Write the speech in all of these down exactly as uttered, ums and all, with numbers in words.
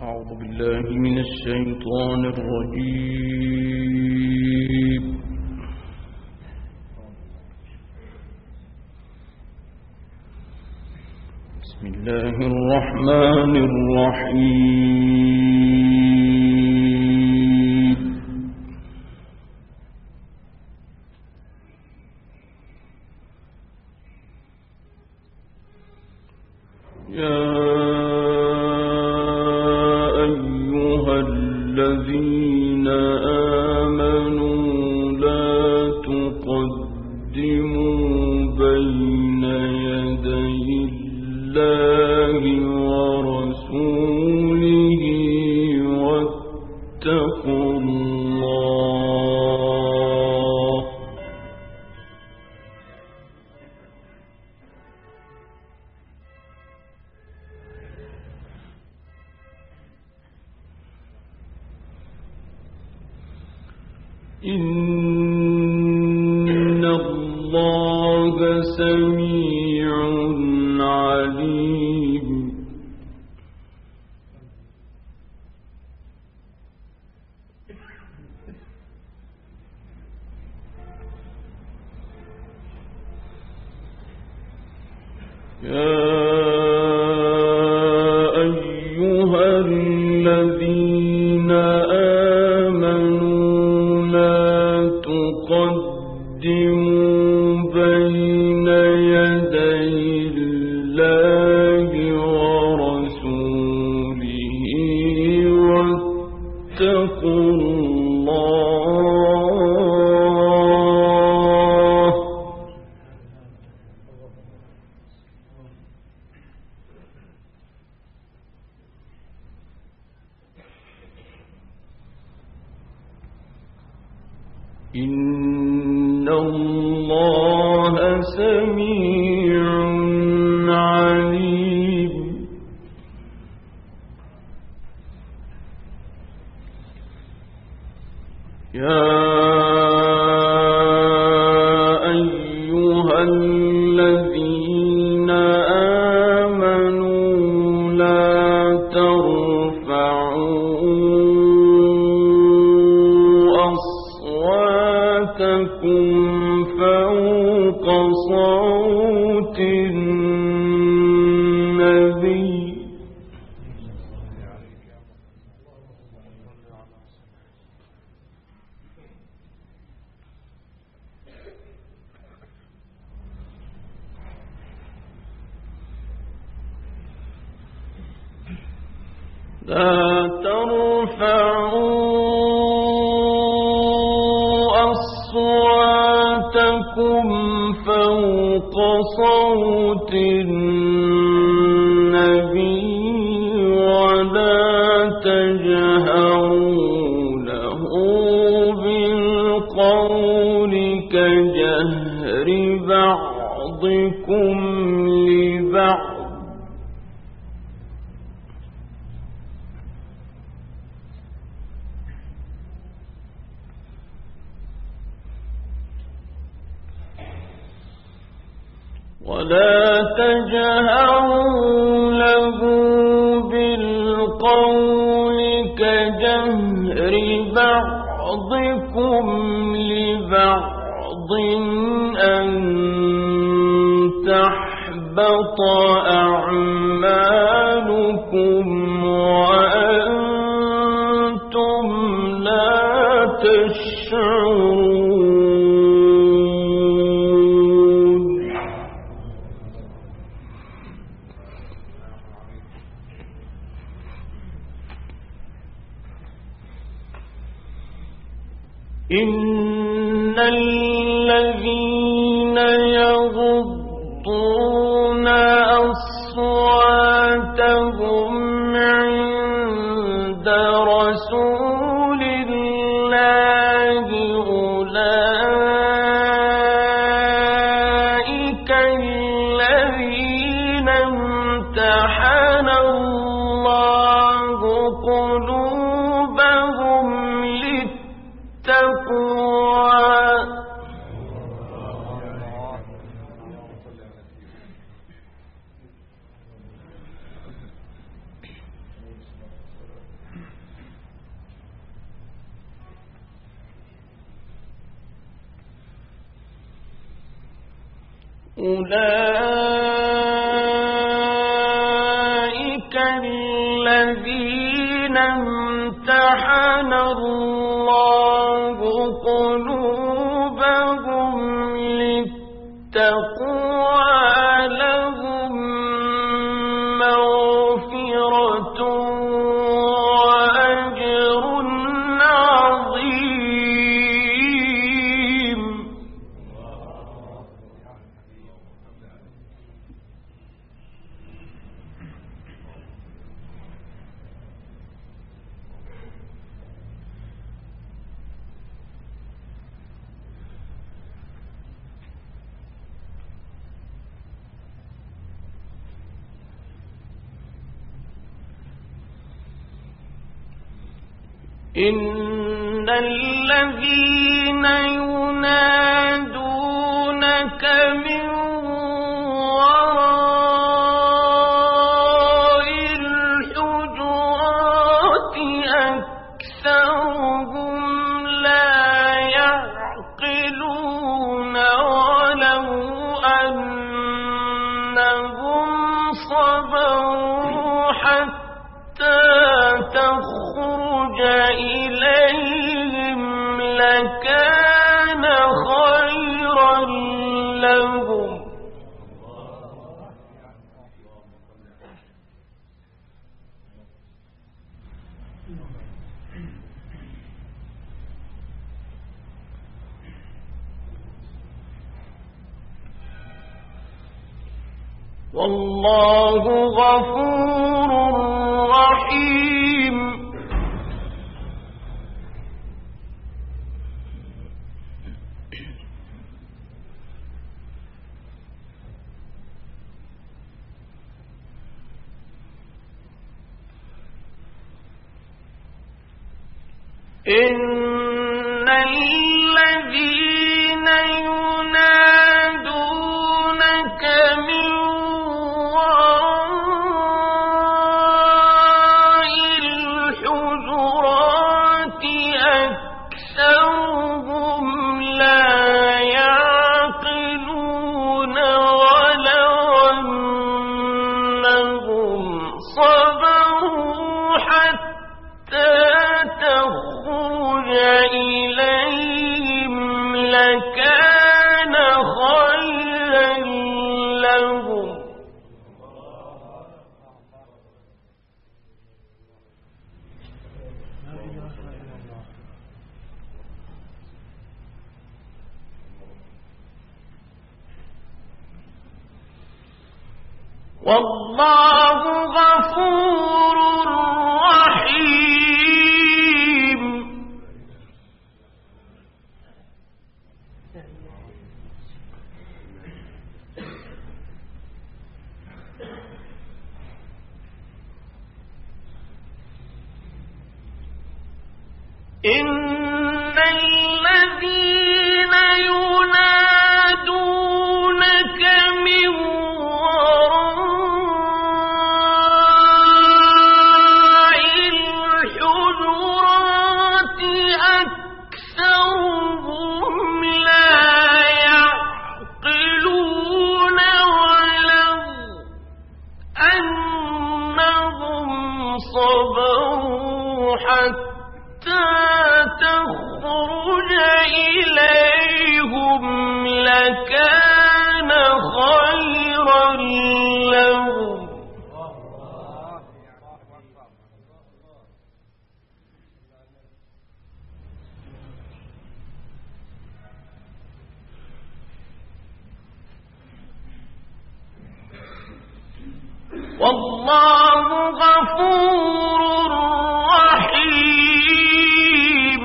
أعوذ بالله من الشيطان الرجيم. بسم الله الرحمن الرحيم. يا الذين آمنوا لا تقدموا بين يدي الله ورسوله واتقوا الله إن الله سميع عليم. يا أيها الذين قدموا بين يدي الله ورسوله واتقوا الله إن الله سميع عليم. يا أيها الذين آمنوا لا ترفعوا أصواتكم فوق صوت النبي لا ترفعوا أصواتكم فوق صوت النبي ولا تجهروا له بالقول كجهر بعضكم لبعض ولا تجهروا له بالقول كجهر بعضكم لبعض أن تحبط أعمالكم وأنتم لا تشعرون. إن الذين يغضون أصواتهم عند رسول الله أولئك الذين امتحن الله قلوبهم للتقوى أولئك الذين امتحن الله قلوبهم للتقوى لهم مغفرة وأجر عظيم. إن الذين ينادونك من وراء الحجرات أكثرهم لا يعقلون ولو أنهم صبروا حتى تخرج إليهم لكان خيرا لهم. والله غفور رحيم. إن الذين ينادونك من وراء الحجرات أكثرهم لا يعقلون ولو أنهم صبروا حتى تخرج إليهم لكان خيرا لهم. والله غفور رحيم. إن الذين ينادونك من وراء الحجرات أكثرهم لا يعقلون ولو أنهم صبروا حتى تخرج إليهم لكان خيرا لهم. والله غفور رحيم.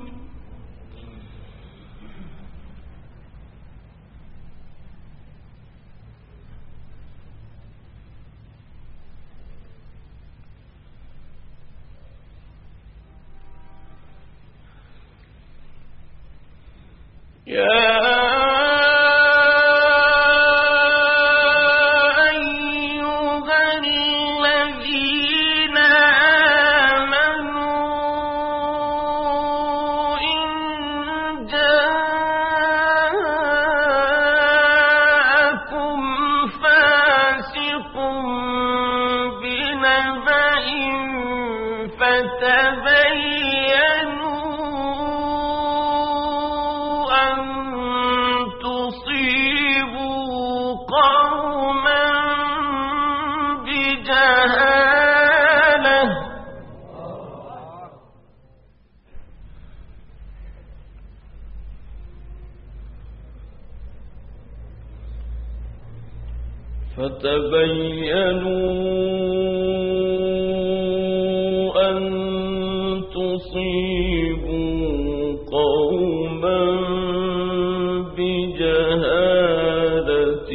يا بنبأ فتبينوا أن تصيبوا قوما بجهالة فتبينوا أن تصيبوا قوما بجهالة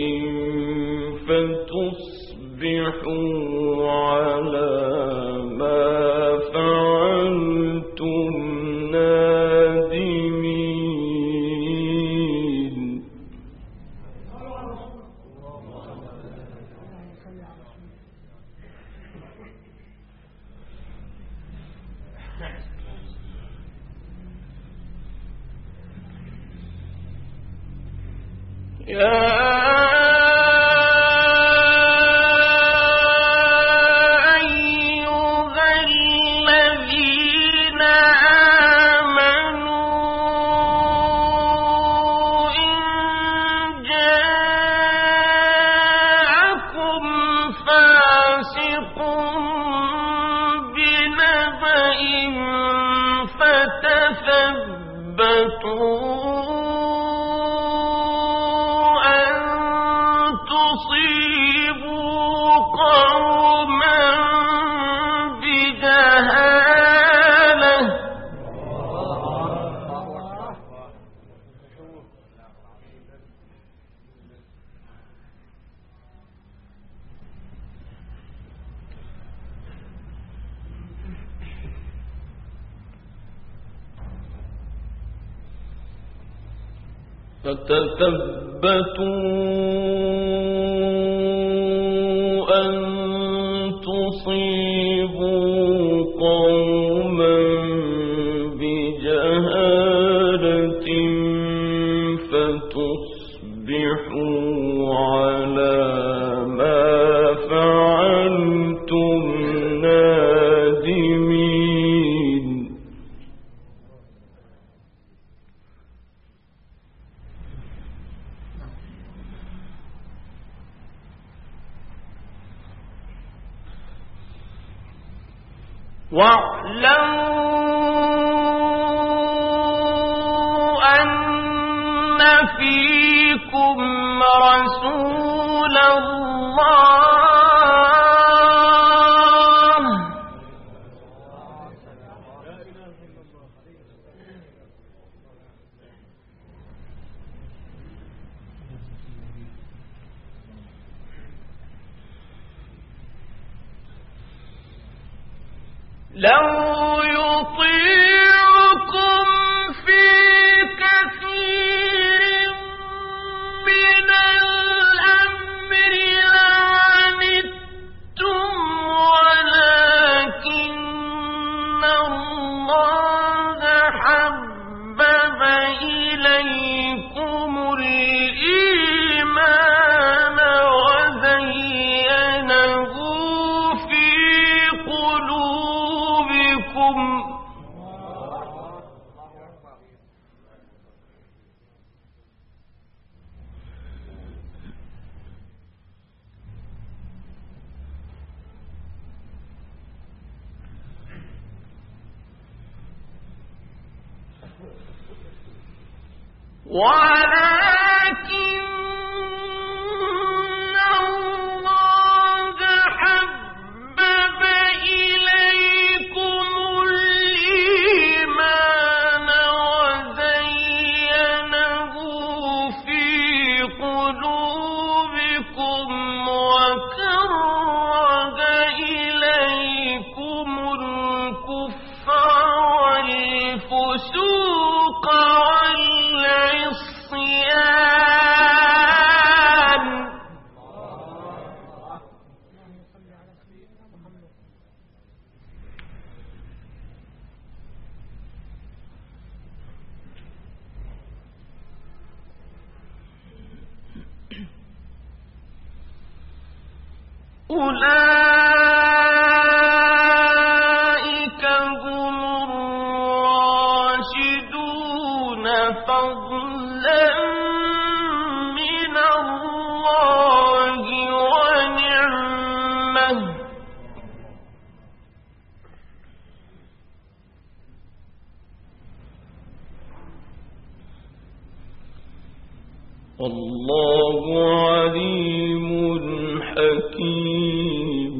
فتصبحوا على ما فعلتم نادمين. يا فتثبتوا أن تصيبوا قوما بجهالة فتصبحوا على ما فعلتم نادمين. واعلموا أن فيكم رسول الله لو يطيعكم في كثير من الأمر لعنتم ولكن الله حبب إليكم الإيمان وزينه في قلوبكم ولكن الله حبب إليكم الإيمان وزينه في قلوبكم وكره إليكم الكفر والفسوق والعصيان أولئك والله عليم حكيم.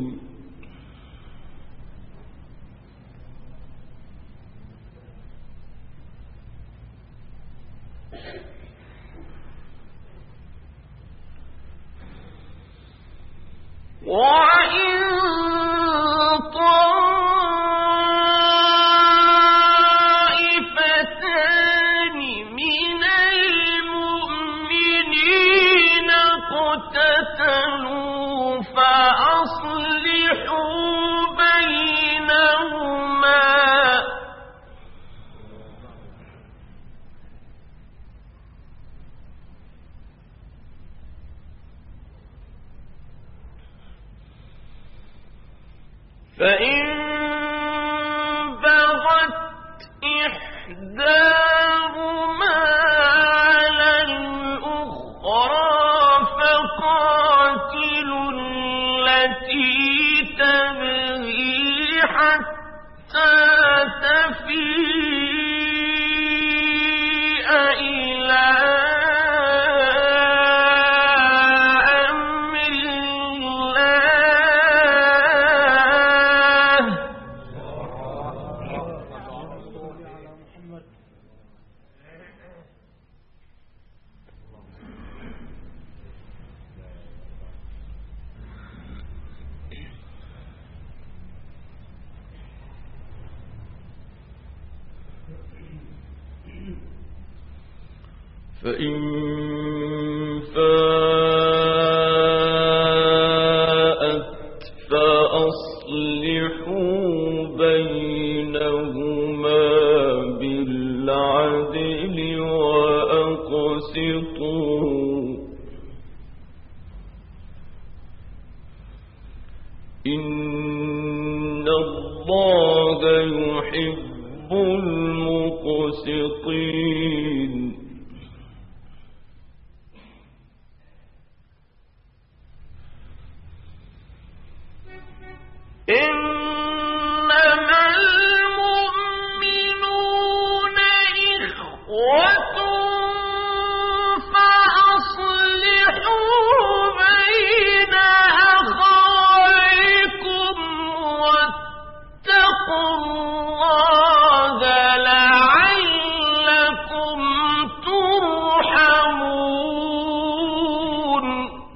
وَإِن طَائِفَتَانِ مِنَ الْمُؤْمِنِينَ اقْتَتَلُوا فَأَصْلِحُوا بَيْنَهُمَا فَإِن بَغَتْ إِحْدَاهُمَا عَلَى الْأُخْرَى فَقَاتِلُوا الَّتِي تَبْغِي حَتَّى تَفِيءَ إِلَى فإن فاءت فأصلحوا بينهما بالعدل وأقسطوا إن الله يحب المقسطين. إنما المؤمنون إخوة فأصلحوا بين أخويكم واتقوا الله لعلكم ترحمون.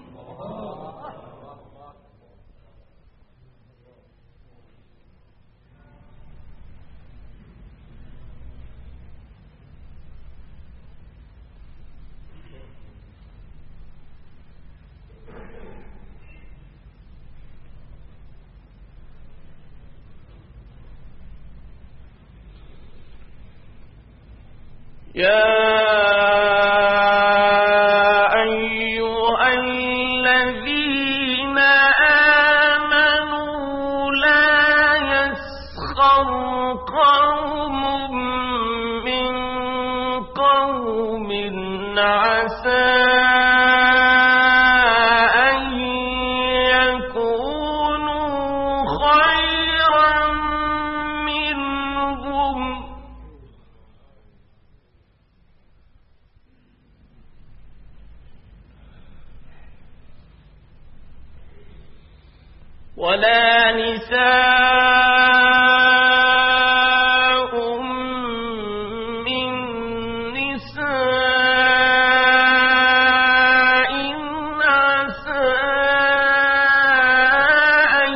يا أيها الذين آمنوا لا يسخر قوم من قوم عسى أن يكونوا خيرا منهم ولا نساء من نساء عسى أن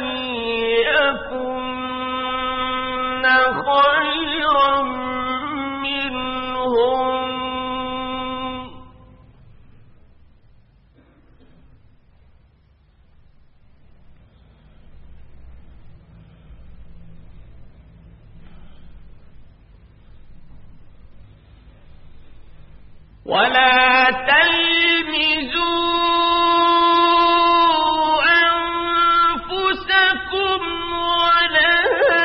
يكن خيرا منهم ولا تلمزوا أنفسكم ولا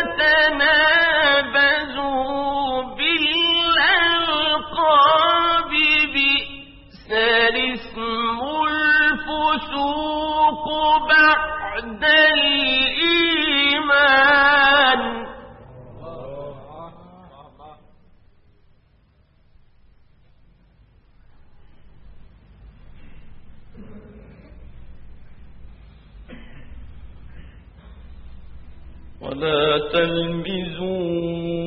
تنابزوا بالألقاب بئس الاسم الفسوق بعد الإيمان ولا تلمزوا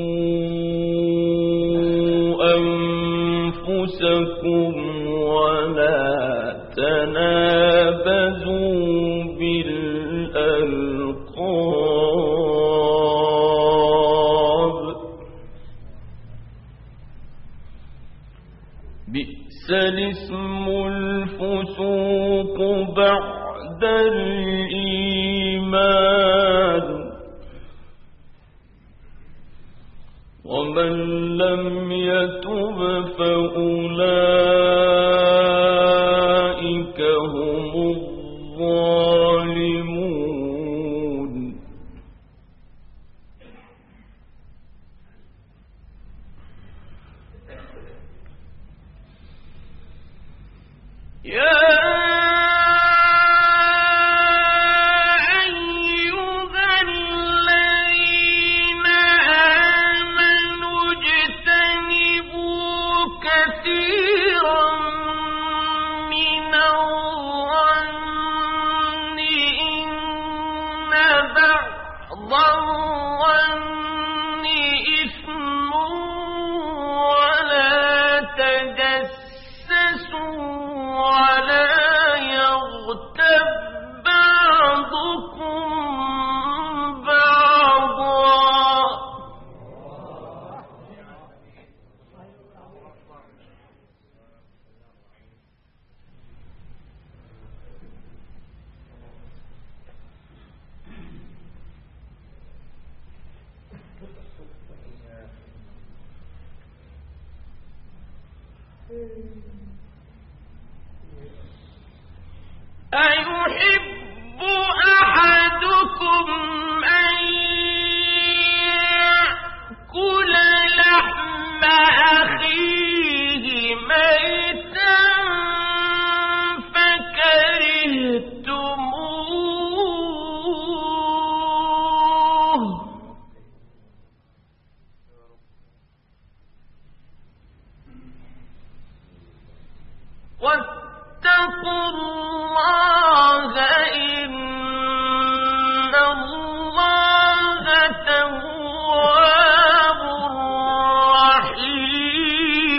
أنفسكم ولا تنابزوا بالألقاب بئس الاسم الفسوق بعد الإيمان ومن لم يتب فأولئك هم الظالمون يا أيحب أحدكم أن يأكل لحم أخيه ميتا فكرهتموه واتقوا الله إن الله تواب رحيم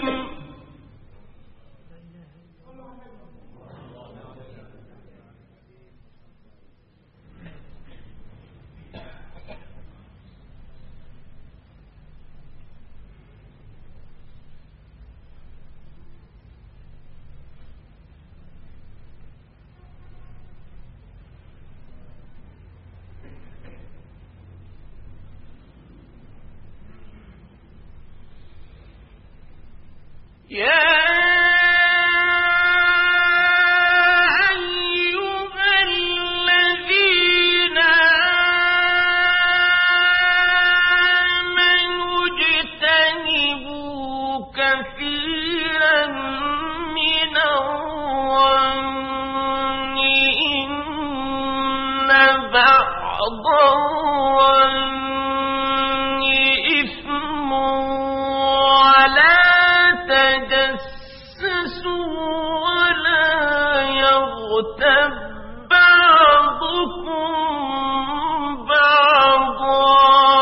يا أيها الذين آمنوا اجتنبوا كثيرا من الظن إن بعض الظن إثم ولا تجسسوا ولا يغتب بعضكم بعضا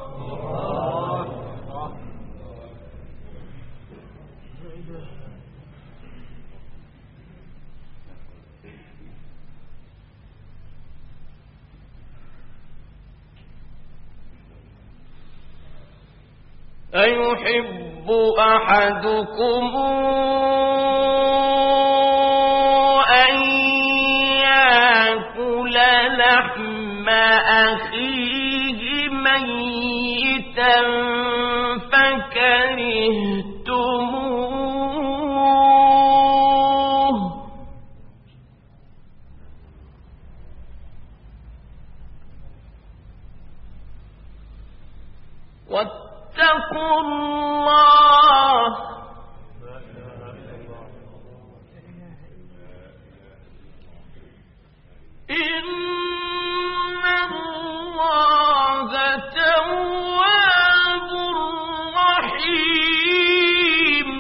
أيحب أحدكم أن يأكل لحم أخيه ميتا فكرهتموه واتقوا الله إن الله تواب رحيم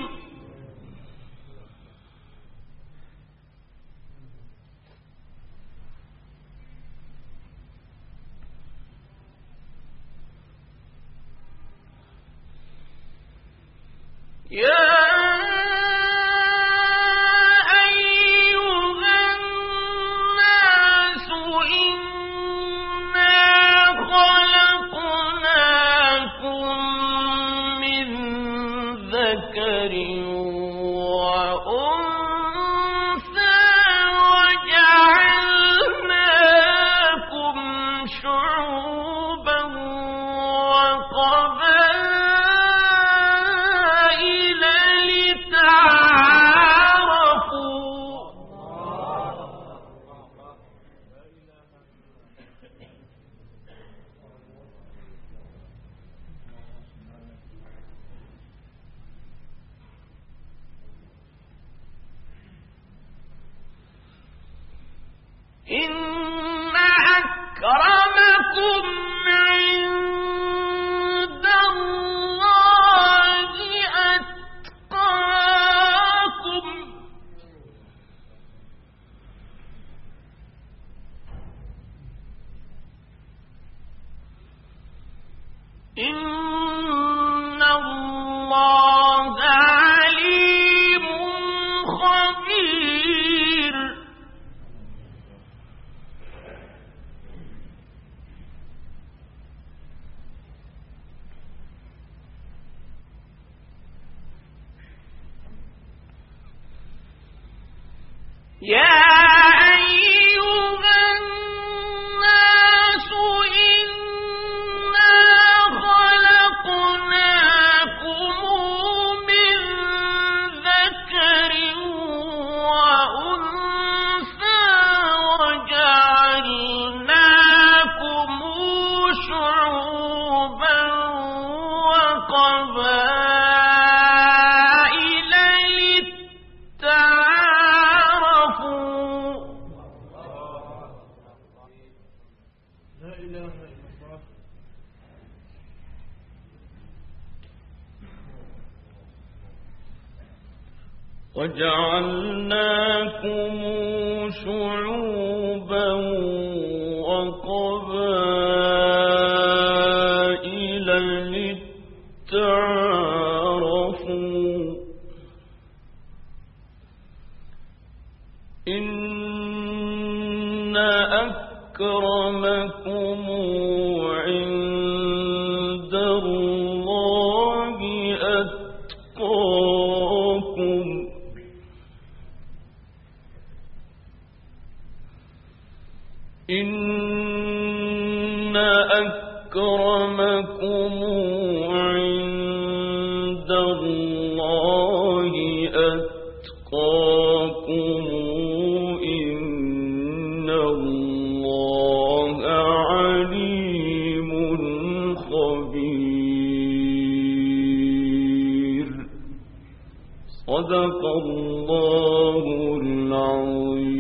إن أكرمكم عند الله أتقاكم إن الله عليم خبير. يا أيها الناس إنا خلقناكم من ذكر وأنثى وجعلناكم شعوبا وقبائل للتعارفوا. لا إله إلا الله. وجعلناكم شعوبا وقبائل للتعارفوا. إن أكرمكم عند الله أتقاكم. إن أكرمكم عند الله أتقاكم. إن الله عليم خبير. صدق الله العظيم.